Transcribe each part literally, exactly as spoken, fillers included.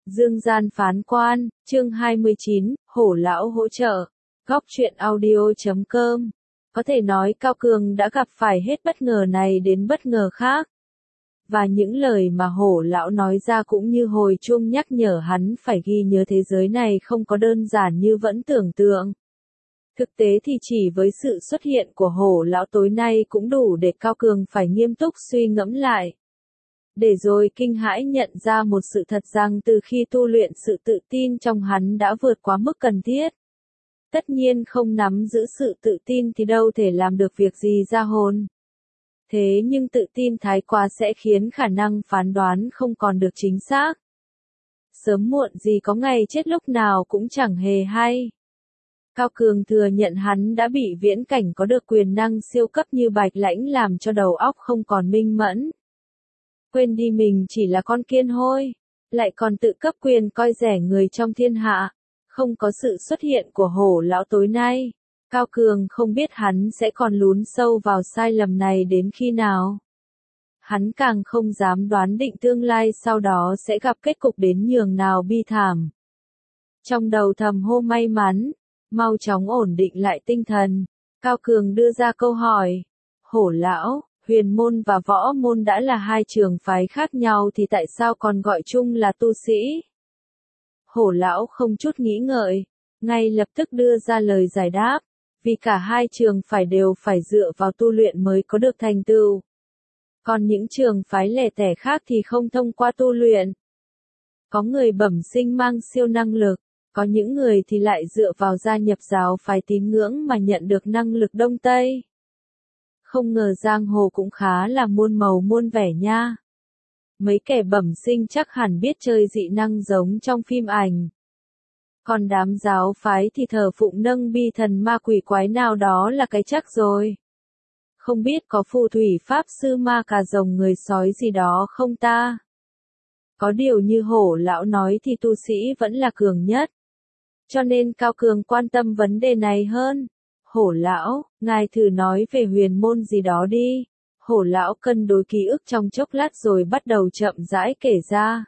Dương gian phán quan, chương hai mươi chín, hổ lão hỗ trợ. Góc truyện audio chấm com. Có thể nói Cao Cường đã gặp phải hết bất ngờ này đến bất ngờ khác. Và những lời mà hổ lão nói ra cũng như hồi chuông nhắc nhở hắn phải ghi nhớ thế giới này không có đơn giản như vẫn tưởng tượng. Thực tế thì chỉ với sự xuất hiện của hổ lão tối nay cũng đủ để Cao Cường phải nghiêm túc suy ngẫm lại. Để rồi kinh hãi nhận ra một sự thật rằng từ khi tu luyện sự tự tin trong hắn đã vượt quá mức cần thiết. Tất nhiên không nắm giữ sự tự tin thì đâu thể làm được việc gì ra hồn. Thế nhưng tự tin thái quá sẽ khiến khả năng phán đoán không còn được chính xác. Sớm muộn gì có ngày chết lúc nào cũng chẳng hề hay. Cao Cường thừa nhận hắn đã bị viễn cảnh có được quyền năng siêu cấp như Bạch Lãnh làm cho đầu óc không còn minh mẫn. Quên đi mình chỉ là con kiên hôi, lại còn tự cấp quyền coi rẻ người trong thiên hạ. Không có sự xuất hiện của hổ lão tối nay, Cao Cường không biết hắn sẽ còn lún sâu vào sai lầm này đến khi nào. Hắn càng không dám đoán định tương lai sau đó sẽ gặp kết cục đến nhường nào bi thảm. Trong đầu thầm hô may mắn, mau chóng ổn định lại tinh thần, Cao Cường đưa ra câu hỏi. Hổ lão, huyền môn và võ môn đã là hai trường phái khác nhau thì tại sao còn gọi chung là tu sĩ? Hổ lão không chút nghĩ ngợi, ngay lập tức đưa ra lời giải đáp, vì cả hai trường phải đều phải dựa vào tu luyện mới có được thành tựu. Còn những trường phái lẻ tẻ khác thì không thông qua tu luyện. Có người bẩm sinh mang siêu năng lực, có những người thì lại dựa vào gia nhập giáo phái tín ngưỡng mà nhận được năng lực Đông Tây. Không ngờ giang hồ cũng khá là muôn màu muôn vẻ nha. Mấy kẻ bẩm sinh chắc hẳn biết chơi dị năng giống trong phim ảnh. Còn đám giáo phái thì thờ phụng nâng bi thần ma quỷ quái nào đó là cái chắc rồi. Không biết có phù thủy pháp sư ma cà rồng người sói gì đó không ta? Có điều như hổ lão nói thì tu sĩ vẫn là cường nhất. Cho nên Cao Cường quan tâm vấn đề này hơn. Hổ lão, ngài thử nói về huyền môn gì đó đi. Hổ lão cân đối ký ức trong chốc lát rồi bắt đầu chậm rãi kể ra.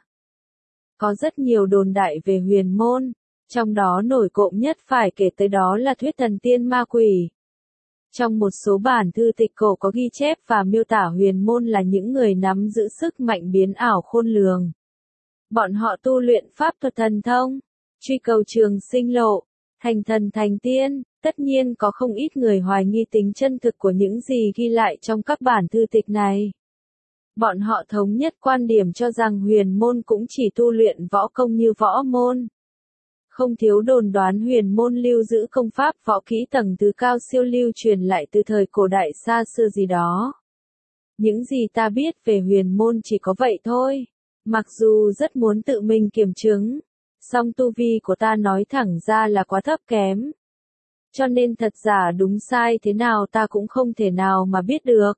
Có rất nhiều đồn đại về huyền môn, trong đó nổi cộm nhất phải kể tới đó là thuyết thần tiên ma quỷ. Trong một số bản thư tịch cổ có ghi chép và miêu tả huyền môn là những người nắm giữ sức mạnh biến ảo khôn lường. Bọn họ tu luyện pháp thuật thần thông, truy cầu trường sinh lộ, thành thần thành tiên. Tất nhiên có không ít người hoài nghi tính chân thực của những gì ghi lại trong các bản thư tịch này. Bọn họ thống nhất quan điểm cho rằng huyền môn cũng chỉ tu luyện võ công như võ môn. Không thiếu đồn đoán huyền môn lưu giữ công pháp võ kỹ tầng thứ cao siêu lưu truyền lại từ thời cổ đại xa xưa gì đó. Những gì ta biết về huyền môn chỉ có vậy thôi. Mặc dù rất muốn tự mình kiểm chứng, song tu vi của ta nói thẳng ra là quá thấp kém. Cho nên thật giả đúng sai thế nào ta cũng không thể nào mà biết được.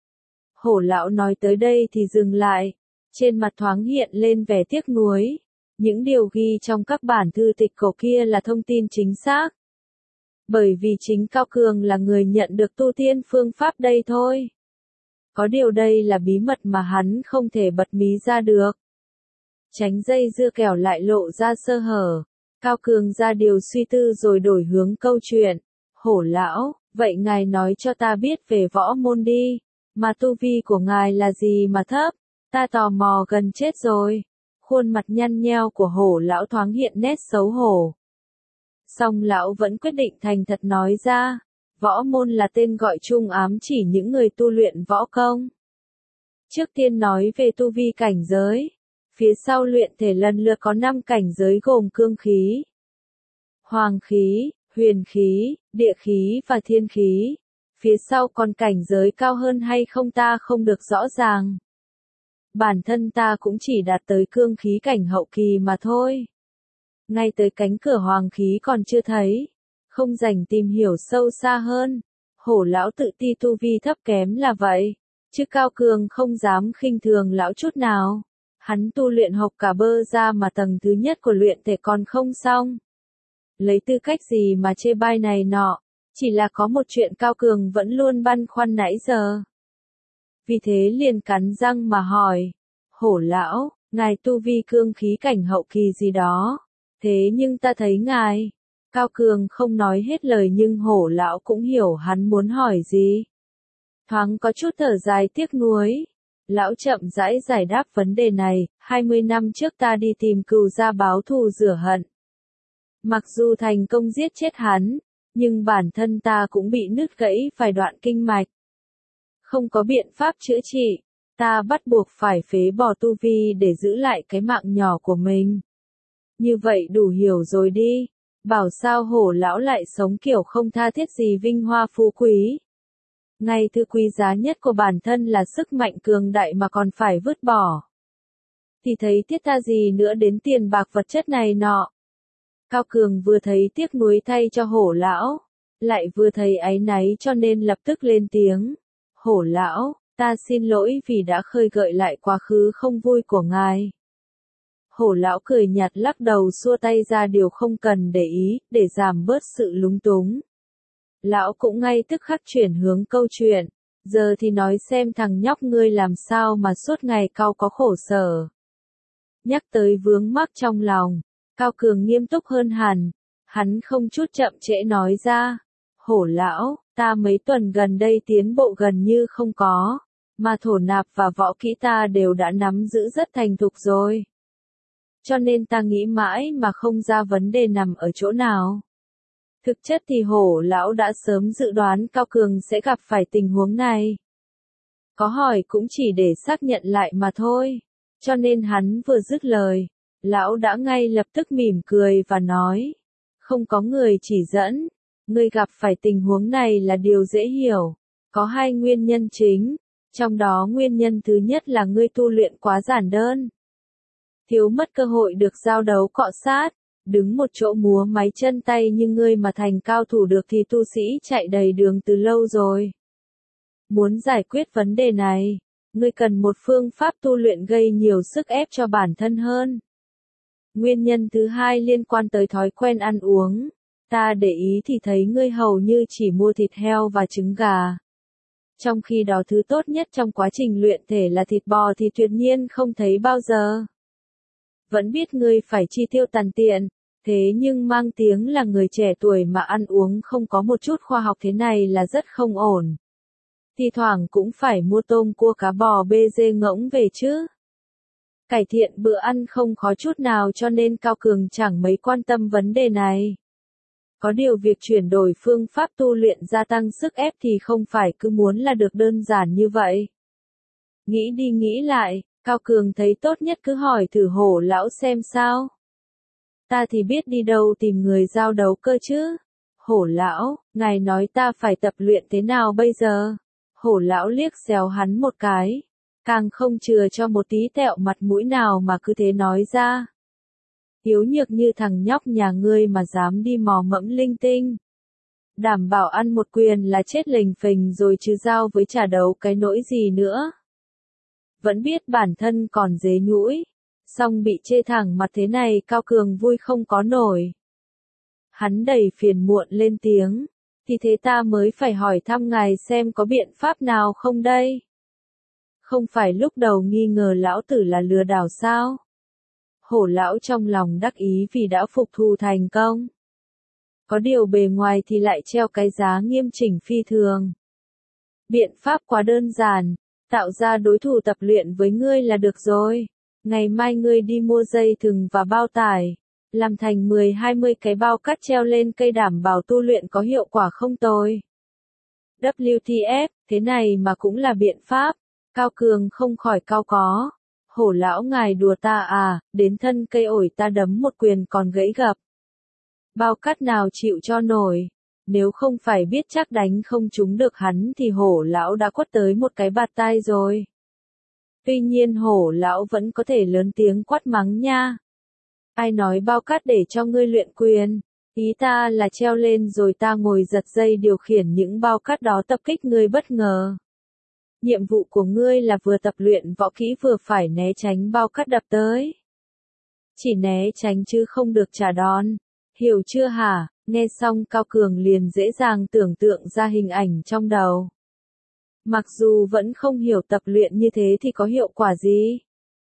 Hổ lão nói tới đây thì dừng lại, trên mặt thoáng hiện lên vẻ tiếc nuối. Những điều ghi trong các bản thư tịch cổ kia là thông tin chính xác. Bởi vì chính Cao Cường là người nhận được tu tiên phương pháp đây thôi. Có điều đây là bí mật mà hắn không thể bật mí ra được. Tránh dây dưa kẻo lại lộ ra sơ hở. Cao Cường ra điều suy tư rồi đổi hướng câu chuyện. Hổ lão, vậy ngài nói cho ta biết về võ môn đi. Mà tu vi của ngài là gì mà thấp? Ta tò mò gần chết rồi. Khuôn mặt nhăn nheo của hổ lão thoáng hiện nét xấu hổ. Song lão vẫn quyết định thành thật nói ra. Võ môn là tên gọi chung ám chỉ những người tu luyện võ công. Trước tiên nói về tu vi cảnh giới. Phía sau luyện thể lần lượt có năm cảnh giới gồm cương khí, hoàng khí, huyền khí, địa khí và thiên khí. Phía sau còn cảnh giới cao hơn hay không ta không được rõ ràng. Bản thân ta cũng chỉ đạt tới cương khí cảnh hậu kỳ mà thôi. Ngay tới cánh cửa hoàng khí còn chưa thấy. Không rảnh tìm hiểu sâu xa hơn. Hổ lão tự ti tu vi thấp kém là vậy. Chứ Cao Cường không dám khinh thường lão chút nào. Hắn tu luyện học cả bơ ra mà tầng thứ nhất của luyện thể còn không xong. Lấy tư cách gì mà chê bai này nọ, chỉ là có một chuyện Cao Cường vẫn luôn băn khoăn nãy giờ. Vì thế liền cắn răng mà hỏi, hổ lão, Ngài tu vi cương khí cảnh hậu kỳ gì đó. Thế nhưng ta thấy ngài. Cao Cường không nói hết lời nhưng hổ lão cũng hiểu hắn muốn hỏi gì. Thoáng có chút thở dài tiếc nuối. Lão chậm rãi giải đáp vấn đề này, hai mươi năm trước ta đi tìm cừu gia báo thù rửa hận. Mặc dù thành công giết chết hắn, nhưng bản thân ta cũng bị nứt gãy vài đoạn kinh mạch. Không có biện pháp chữa trị, ta bắt buộc phải phế bỏ tu vi để giữ lại cái mạng nhỏ của mình. Như vậy đủ hiểu rồi đi, bảo sao hổ lão lại sống kiểu không tha thiết gì vinh hoa phú quý. Ngay thứ quý giá nhất của bản thân là sức mạnh cường đại mà còn phải vứt bỏ. Thì thấy thiết tha gì nữa đến tiền bạc vật chất này nọ. Cao Cường vừa thấy tiếc nuối thay cho hổ lão, lại vừa thấy áy náy cho nên lập tức lên tiếng. Hổ lão, ta xin lỗi vì đã khơi gợi lại quá khứ không vui của ngài. Hổ lão cười nhạt lắc đầu xua tay ra điều không cần để ý, để giảm bớt sự lúng túng. Lão cũng ngay tức khắc chuyển hướng câu chuyện, giờ thì nói xem thằng nhóc ngươi làm sao mà suốt ngày cau có khổ sở. Nhắc tới vướng mắc trong lòng, Cao Cường nghiêm túc hơn hẳn, hắn không chút chậm trễ nói ra. Hổ lão, ta mấy tuần gần đây tiến bộ gần như không có, mà thổ nạp và võ kỹ ta đều đã nắm giữ rất thành thục rồi. Cho nên ta nghĩ mãi mà không ra vấn đề nằm ở chỗ nào. Thực chất thì hổ lão đã sớm dự đoán Cao Cường sẽ gặp phải tình huống này. Có hỏi cũng chỉ để xác nhận lại mà thôi. Cho nên hắn vừa dứt lời, lão đã ngay lập tức mỉm cười và nói. Không có người chỉ dẫn, ngươi gặp phải tình huống này là điều dễ hiểu. Có hai nguyên nhân chính, trong đó nguyên nhân thứ nhất là ngươi tu luyện quá giản đơn. Thiếu mất cơ hội được giao đấu cọ sát. Đứng một chỗ múa máy chân tay như ngươi mà thành cao thủ được thì tu sĩ chạy đầy đường từ lâu rồi. Muốn giải quyết vấn đề này, ngươi cần một phương pháp tu luyện gây nhiều sức ép cho bản thân hơn. Nguyên nhân thứ hai liên quan tới thói quen ăn uống. Ta để ý thì thấy ngươi hầu như chỉ mua thịt heo và trứng gà. Trong khi đó thứ tốt nhất trong quá trình luyện thể là thịt bò thì tuyệt nhiên không thấy bao giờ. Vẫn biết ngươi phải chi tiêu tàn tiện. Thế nhưng mang tiếng là người trẻ tuổi mà ăn uống không có một chút khoa học thế này là rất không ổn. Thì thoảng cũng phải mua tôm cua cá bò bê dê ngỗng về chứ. Cải thiện bữa ăn không khó chút nào cho nên Cao Cường chẳng mấy quan tâm vấn đề này. Có điều việc chuyển đổi phương pháp tu luyện gia tăng sức ép thì không phải cứ muốn là được đơn giản như vậy. Nghĩ đi nghĩ lại, Cao Cường thấy tốt nhất cứ hỏi thử hổ lão xem sao. Ta thì biết đi đâu tìm người giao đấu cơ chứ. Hổ lão, ngài nói ta phải tập luyện thế nào bây giờ? Hổ lão liếc xéo hắn một cái. Càng không chừa cho một tí tẹo mặt mũi nào mà cứ thế nói ra. Yếu nhược như thằng nhóc nhà ngươi mà dám đi mò mẫm linh tinh. Đảm bảo ăn một quyền là chết lềnh phềnh rồi chứ giao với trả đấu cái nỗi gì nữa. Vẫn biết bản thân còn dế nhũi. Xong bị chê thẳng mặt thế này Cao Cường vui không có nổi. Hắn đầy phiền muộn lên tiếng. Thì thế ta mới phải hỏi thăm ngài xem có biện pháp nào không đây? Không phải lúc đầu nghi ngờ lão tử là lừa đảo sao? Hổ lão trong lòng đắc ý vì đã phục thù thành công. Có điều bề ngoài thì lại treo cái giá nghiêm chỉnh phi thường. Biện pháp quá đơn giản, tạo ra đối thủ tập luyện với ngươi là được rồi. Ngày mai ngươi đi mua dây thừng và bao tải, làm thành mười hai mươi cái bao cắt treo lên cây đảm bảo tu luyện có hiệu quả không tồi. vê kép tê ép, thế này mà cũng là biện pháp. Cao Cường không khỏi cau có. Hổ lão ngài đùa ta à, đến thân cây ổi ta đấm một quyền còn gãy gập. Bao cắt nào chịu cho nổi. Nếu không phải biết chắc đánh không trúng được hắn thì hổ lão đã quất tới một cái bạt tai rồi. Tuy nhiên hổ lão vẫn có thể lớn tiếng quát mắng nha. Ai nói bao cát để cho ngươi luyện quyền, ý ta là treo lên rồi ta ngồi giật dây điều khiển những bao cát đó tập kích ngươi bất ngờ. Nhiệm vụ của ngươi là vừa tập luyện võ kỹ vừa phải né tránh bao cát đập tới. Chỉ né tránh chứ không được trả đòn. Hiểu chưa hả? Nghe xong Cao Cường liền dễ dàng tưởng tượng ra hình ảnh trong đầu. Mặc dù vẫn không hiểu tập luyện như thế thì có hiệu quả gì.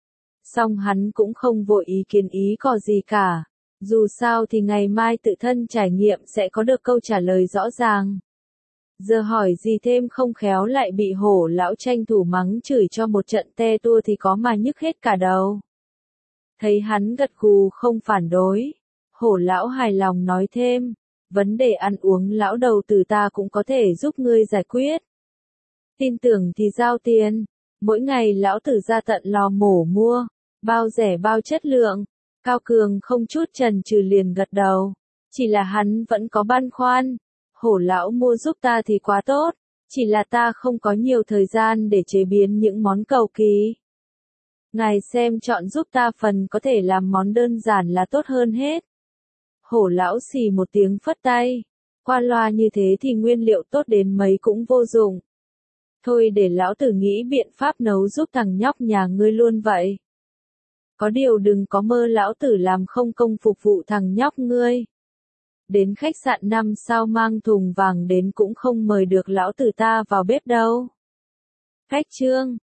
Song hắn cũng không vội ý kiến ý cò gì cả. Dù sao thì ngày mai tự thân trải nghiệm sẽ có được câu trả lời rõ ràng. Giờ hỏi gì thêm không khéo lại bị hổ lão tranh thủ mắng chửi cho một trận te tua thì có mà nhức hết cả đầu. Thấy hắn gật gù không phản đối, hổ lão hài lòng nói thêm, vấn đề ăn uống lão đầu tử ta cũng có thể giúp ngươi giải quyết. Tin tưởng thì giao tiền, mỗi ngày lão tử ra tận lò mổ mua, bao rẻ bao chất lượng. Cao Cường không chút chần chừ liền gật đầu, chỉ là hắn vẫn có băn khoăn. Hổ lão mua giúp ta thì quá tốt, chỉ là ta không có nhiều thời gian để chế biến những món cầu kỳ. Ngài xem chọn giúp ta phần có thể làm món đơn giản là tốt hơn hết. Hổ lão xì một tiếng phất tay, qua loa như thế thì nguyên liệu tốt đến mấy cũng vô dụng. Thôi để lão tử nghĩ biện pháp nấu giúp thằng nhóc nhà ngươi luôn vậy. Có điều đừng có mơ lão tử làm không công phục vụ thằng nhóc ngươi. Đến khách sạn năm sao mang thùng vàng đến cũng không mời được lão tử ta vào bếp đâu. Khách trương